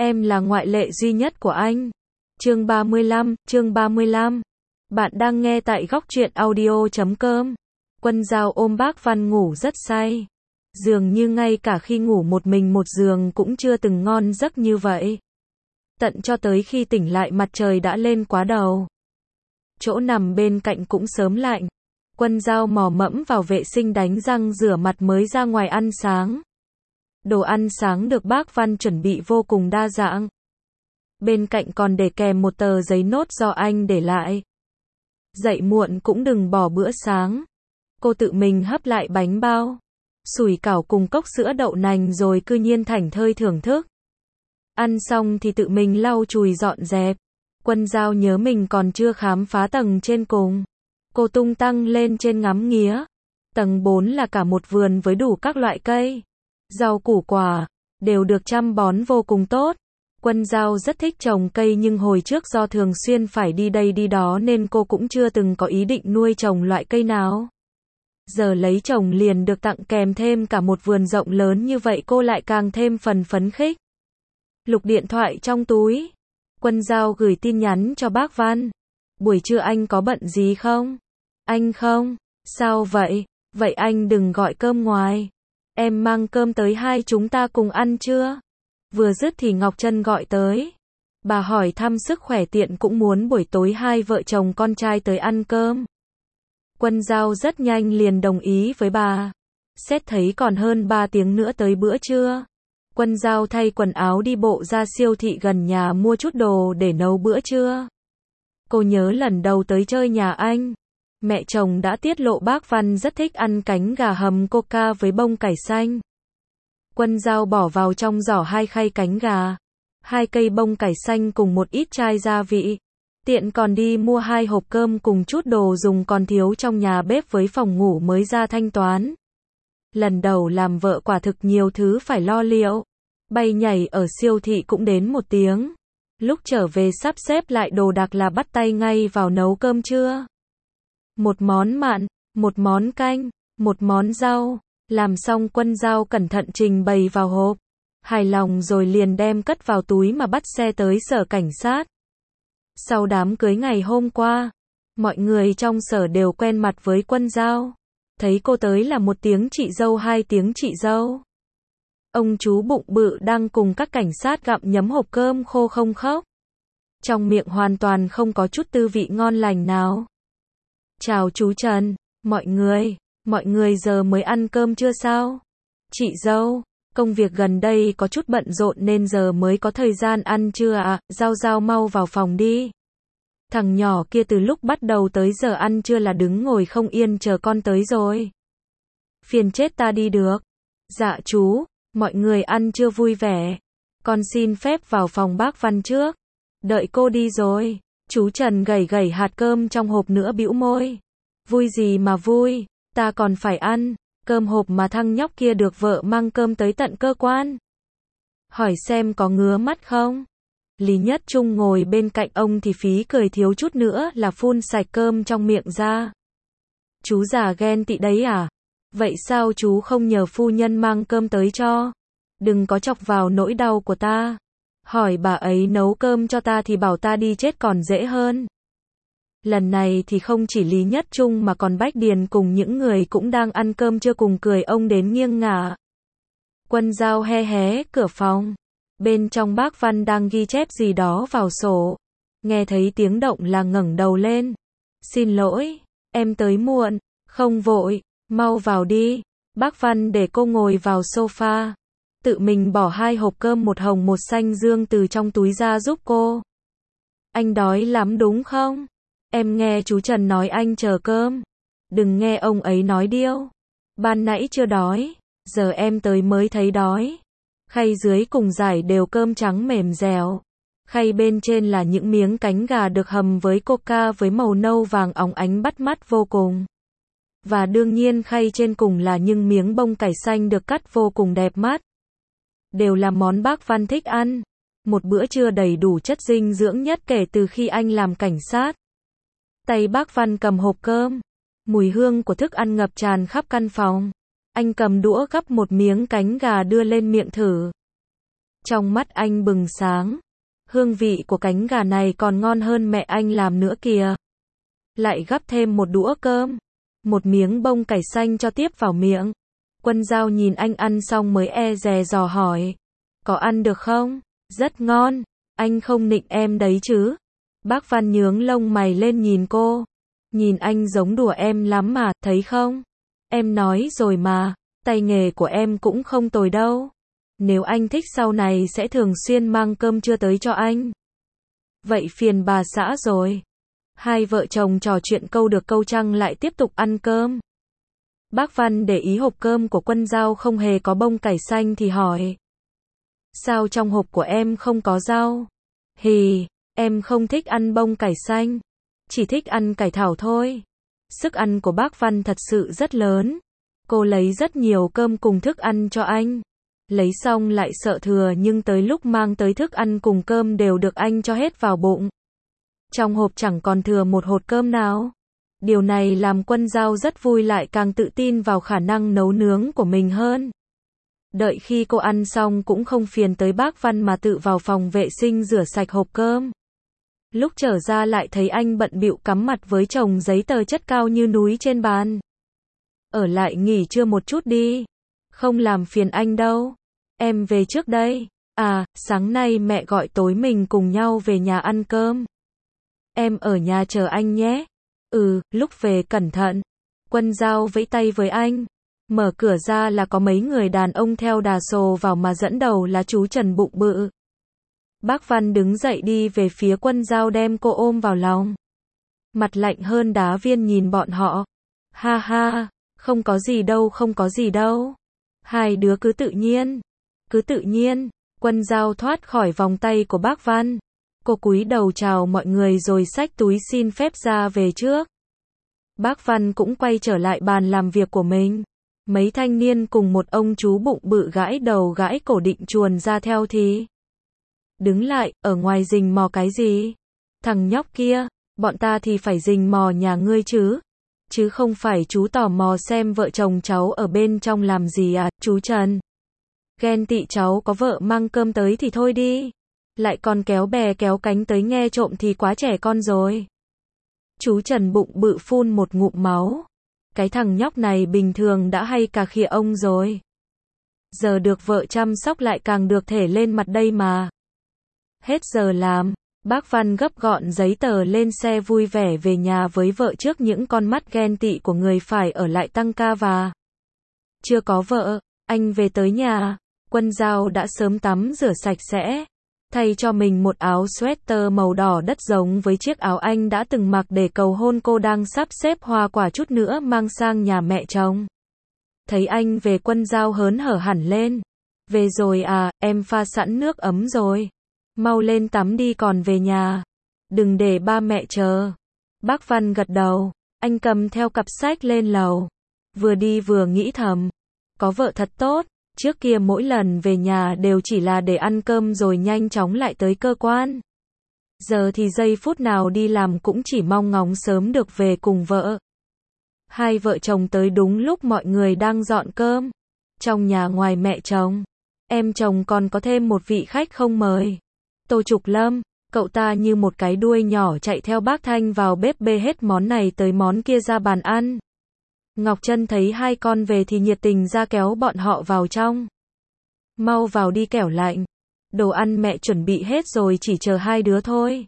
Em là ngoại lệ duy nhất của anh. Chương 35. Bạn đang nghe tại góc truyện audio.com. Quân Dao ôm bác Văn ngủ rất say. Dường như ngay cả khi ngủ một mình một giường cũng chưa từng ngon giấc như vậy. Tận cho tới khi tỉnh lại mặt trời đã lên quá đầu. Chỗ nằm bên cạnh cũng sớm lạnh. Quân Dao mò mẫm vào vệ sinh đánh răng rửa mặt mới ra ngoài ăn sáng. Đồ ăn sáng được bác Văn chuẩn bị vô cùng đa dạng. Bên cạnh còn để kèm một tờ giấy nốt do anh để lại. Dậy muộn cũng đừng bỏ bữa sáng. Cô tự mình hấp lại bánh bao, sủi cảo cùng cốc sữa đậu nành rồi cứ nhiên thảnh thơi thưởng thức. Ăn xong thì tự mình lau chùi dọn dẹp. Quân Dao nhớ mình còn chưa khám phá tầng trên cùng. Cô tung tăng lên trên ngắm nghía. Tầng 4 là cả một vườn với đủ các loại cây, rau củ quả, đều được chăm bón vô cùng tốt. Quân Dao rất thích trồng cây nhưng hồi trước do thường xuyên phải đi đây đi đó nên cô cũng chưa từng có ý định nuôi trồng loại cây nào. Giờ lấy chồng liền được tặng kèm thêm cả một vườn rộng lớn như vậy cô lại càng thêm phần phấn khích. Lục điện thoại trong túi. Quân Dao gửi tin nhắn cho bác Văn. Buổi trưa anh có bận gì không? Anh không. Sao vậy? Vậy anh đừng gọi cơm ngoài. Em mang cơm tới hai chúng ta cùng ăn chưa? Vừa dứt thì Ngọc Trân gọi tới. Bà hỏi thăm sức khỏe tiện cũng muốn buổi tối hai vợ chồng con trai tới ăn cơm. Quân Dao rất nhanh liền đồng ý với bà. Xét thấy còn hơn 3 tiếng nữa tới bữa trưa. Quân Dao thay quần áo đi bộ ra siêu thị gần nhà mua chút đồ để nấu bữa trưa. Cô nhớ lần đầu tới chơi nhà anh, mẹ chồng đã tiết lộ bác Văn rất thích ăn cánh gà hầm coca với bông cải xanh. Quân Dao bỏ vào trong giỏ 2 khay cánh gà, 2 cây bông cải xanh cùng một ít chai gia vị. Tiện còn đi mua 2 hộp cơm cùng chút đồ dùng còn thiếu trong nhà bếp với phòng ngủ mới ra thanh toán. Lần đầu làm vợ quả thực nhiều thứ phải lo liệu. Bay nhảy ở siêu thị cũng đến 1 tiếng. Lúc trở về sắp xếp lại đồ đạc là bắt tay ngay vào nấu cơm trưa. Một món mặn, một món canh, một món rau. Làm xong Quân Dao cẩn thận trình bày vào hộp. Hài lòng rồi liền đem cất vào túi mà bắt xe tới sở cảnh sát. Sau đám cưới ngày hôm qua, mọi người trong sở đều quen mặt với Quân Dao. Thấy cô tới là 1 tiếng chị dâu 2 tiếng chị dâu. Ông chú bụng bự đang cùng các cảnh sát gặm nhấm hộp cơm khô không khóc. Trong miệng hoàn toàn không có chút tư vị ngon lành nào. Chào chú Trần, mọi người giờ mới ăn cơm chưa sao? Chị dâu, công việc gần đây có chút bận rộn nên giờ mới có thời gian ăn trưa ạ. Dao mau vào phòng đi. Thằng nhỏ kia từ lúc bắt đầu tới giờ ăn trưa là đứng ngồi không yên chờ con tới rồi. Phiền chết ta đi được. Dạ chú, mọi người ăn trưa vui vẻ. Con xin phép vào phòng bác Văn trước. Đợi cô đi rồi. Chú Trần gẩy hạt cơm trong hộp nữa bĩu môi. Vui gì mà vui, ta còn phải ăn cơm hộp mà thằng nhóc kia được vợ mang cơm tới tận cơ quan. Hỏi xem có ngứa mắt không? Lý Nhất Trung ngồi bên cạnh ông thì phí cười thiếu chút nữa là phun sạch cơm trong miệng ra. Chú già ghen tị đấy à? Vậy sao chú không nhờ phu nhân mang cơm tới cho? Đừng có chọc vào nỗi đau của ta. Hỏi bà ấy nấu cơm cho ta thì bảo ta đi chết còn dễ hơn. Lần này thì không chỉ Lý Nhất Trung mà còn Bách Điền cùng những người cũng đang ăn cơm chưa cùng cười ông đến nghiêng ngả. Quân Dao hé cửa phòng. Bên trong bác Văn đang ghi chép gì đó vào sổ. Nghe thấy tiếng động là ngẩng đầu lên. Xin lỗi, em tới muộn. Không vội, mau vào đi. Bác Văn để cô ngồi vào sofa. Tự mình bỏ 2 hộp cơm một hồng một xanh dương từ trong túi ra giúp cô. Anh đói lắm đúng không? Em nghe chú Trần nói anh chờ cơm. Đừng nghe ông ấy nói điêu. Ban nãy chưa đói, giờ em tới mới thấy đói. Khay dưới cùng dải đều cơm trắng mềm dẻo. Khay bên trên là những miếng cánh gà được hầm với coca với màu nâu vàng óng ánh bắt mắt vô cùng. Và đương nhiên khay trên cùng là những miếng bông cải xanh được cắt vô cùng đẹp mắt. Đều là món bác Văn thích ăn. Một bữa trưa đầy đủ chất dinh dưỡng nhất kể từ khi anh làm cảnh sát. Tay bác Văn cầm hộp cơm. Mùi hương của thức ăn ngập tràn khắp căn phòng. Anh cầm đũa gắp một miếng cánh gà đưa lên miệng thử. Trong mắt anh bừng sáng. Hương vị của cánh gà này còn ngon hơn mẹ anh làm nữa kìa. Lại gắp thêm một đũa cơm. Một miếng bông cải xanh cho tiếp vào miệng. Quân Dao nhìn anh ăn xong mới dè dò hỏi. Có ăn được không? Rất ngon. Anh không nịnh em đấy chứ? Bác Văn nhướng lông mày lên nhìn cô. Nhìn anh giống đùa em lắm mà, thấy không? Em nói rồi mà, tay nghề của em cũng không tồi đâu. Nếu anh thích sau này sẽ thường xuyên mang cơm trưa tới cho anh. Vậy phiền bà xã rồi. Hai vợ chồng trò chuyện câu được câu trăng lại tiếp tục ăn cơm. Bác Văn để ý hộp cơm của Quân Dao không hề có bông cải xanh thì hỏi. Sao trong hộp của em không có rau? Hì, em không thích ăn bông cải xanh. Chỉ thích ăn cải thảo thôi. Sức ăn của bác Văn thật sự rất lớn. Cô lấy rất nhiều cơm cùng thức ăn cho anh. Lấy xong lại sợ thừa nhưng tới lúc mang tới thức ăn cùng cơm đều được anh cho hết vào bụng. Trong hộp chẳng còn thừa một hột cơm nào. Điều này làm Quân Dao rất vui lại càng tự tin vào khả năng nấu nướng của mình hơn. Đợi khi cô ăn xong cũng không phiền tới bác Văn mà tự vào phòng vệ sinh rửa sạch hộp cơm. Lúc trở ra lại thấy anh bận bịu cắm mặt với chồng giấy tờ chất cao như núi trên bàn. Ở lại nghỉ trưa một chút đi. Không làm phiền anh đâu. Em về trước đây. À, sáng nay mẹ gọi tối mình cùng nhau về nhà ăn cơm. Em ở nhà chờ anh nhé. Ừ, lúc về cẩn thận. Quân Dao vẫy tay với anh. Mở cửa ra là có mấy người đàn ông theo đà sồ vào mà dẫn đầu là chú Trần bụng bự. Bác Văn đứng dậy đi về phía Quân Dao đem cô ôm vào lòng. Mặt lạnh hơn đá viên nhìn bọn họ. Ha ha, không có gì đâu, không có gì đâu. Hai đứa cứ tự nhiên. Cứ tự nhiên. Quân Dao thoát khỏi vòng tay của bác Văn. Cô cúi đầu chào mọi người rồi xách túi xin phép ra về trước. Bác Văn cũng quay trở lại bàn làm việc của mình. Mấy thanh niên cùng một ông chú bụng bự gãi đầu gãi cổ định chuồn ra theo thì. Đứng lại, ở ngoài rình mò cái gì? Thằng nhóc kia, bọn ta thì phải rình mò nhà ngươi chứ. Chứ không phải chú tò mò xem vợ chồng cháu ở bên trong làm gì à, chú Trần. Ghen tị cháu có vợ mang cơm tới thì thôi đi. Lại còn kéo bè kéo cánh tới nghe trộm thì quá trẻ con rồi. Chú Trần bụng bự phun một ngụm máu. Cái thằng nhóc này bình thường đã hay cà khịa ông rồi. Giờ được vợ chăm sóc lại càng được thể lên mặt đây mà. Hết giờ làm, bác Văn gấp gọn giấy tờ lên xe vui vẻ về nhà với vợ trước những con mắt ghen tị của người phải ở lại tăng ca và. Chưa có vợ, anh về tới nhà, Quân Dao đã sớm tắm rửa sạch sẽ. Thay cho mình một áo sweater màu đỏ đất giống với chiếc áo anh đã từng mặc để cầu hôn cô đang sắp xếp hoa quả chút nữa mang sang nhà mẹ chồng. Thấy anh về Quân Dao hớn hở hẳn lên. Về rồi à, em pha sẵn nước ấm rồi. Mau lên tắm đi còn về nhà. Đừng để ba mẹ chờ. Bác Văn gật đầu. Anh cầm theo cặp sách lên lầu. Vừa đi vừa nghĩ thầm. Có vợ thật tốt. Trước kia mỗi lần về nhà đều chỉ là để ăn cơm rồi nhanh chóng lại tới cơ quan. Giờ thì giây phút nào đi làm cũng chỉ mong ngóng sớm được về cùng vợ. Hai vợ chồng tới đúng lúc mọi người đang dọn cơm. Trong nhà ngoài mẹ chồng, em chồng còn có thêm một vị khách không mời. Tô Trục Lâm, cậu ta như một cái đuôi nhỏ chạy theo bác Thanh vào bếp bê hết món này tới món kia ra bàn ăn. Ngọc Trân thấy hai con về thì nhiệt tình ra kéo bọn họ vào trong. Mau vào đi kẻo lạnh. Đồ ăn mẹ chuẩn bị hết rồi chỉ chờ hai đứa thôi.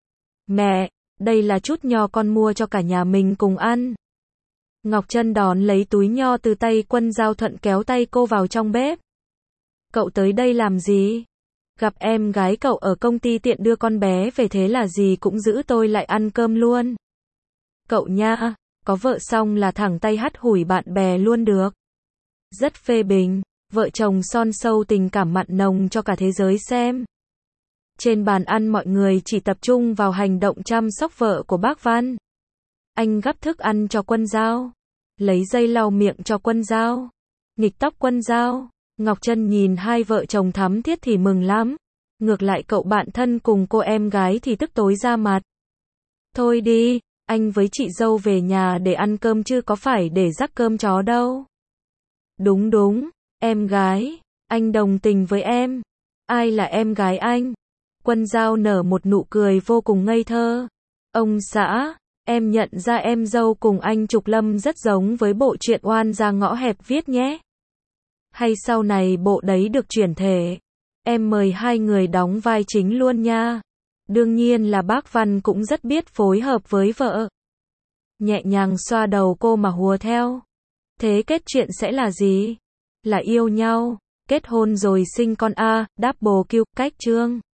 Mẹ, đây là chút nho con mua cho cả nhà mình cùng ăn. Ngọc Trân đón lấy túi nho từ tay Quân Dao thuận kéo tay cô vào trong bếp. Cậu tới đây làm gì? Gặp em gái cậu ở công ty tiện đưa con bé về thế là gì cũng giữ tôi lại ăn cơm luôn. Cậu nha, có vợ xong là thẳng tay hắt hủi bạn bè luôn được. Rất phê bình, vợ chồng son sâu tình cảm mặn nồng cho cả thế giới xem. Trên bàn ăn mọi người chỉ tập trung vào hành động chăm sóc vợ của bác Văn. Anh gắp thức ăn cho Quân Dao, lấy dây lau miệng cho Quân Dao, nghịch tóc Quân Dao. Ngọc Trân nhìn hai vợ chồng thắm thiết thì mừng lắm. Ngược lại cậu bạn thân cùng cô em gái thì tức tối ra mặt. Thôi đi, anh với chị dâu về nhà để ăn cơm chứ có phải để rắc cơm chó đâu. Đúng đúng, em gái, anh đồng tình với em. Ai là em gái anh? Quân Dao nở một nụ cười vô cùng ngây thơ. Ông xã, em nhận ra em dâu cùng anh Trục Lâm rất giống với bộ truyện Oan Gia Ngõ Hẹp viết nhé. Hay sau này bộ đấy được chuyển thể, em mời hai người đóng vai chính luôn nha. Đương nhiên là bác Văn cũng rất biết phối hợp với vợ. Nhẹ nhàng xoa đầu cô mà hùa theo. Thế kết chuyện sẽ là gì? Là yêu nhau, kết hôn rồi sinh con a, double kill, cách chương.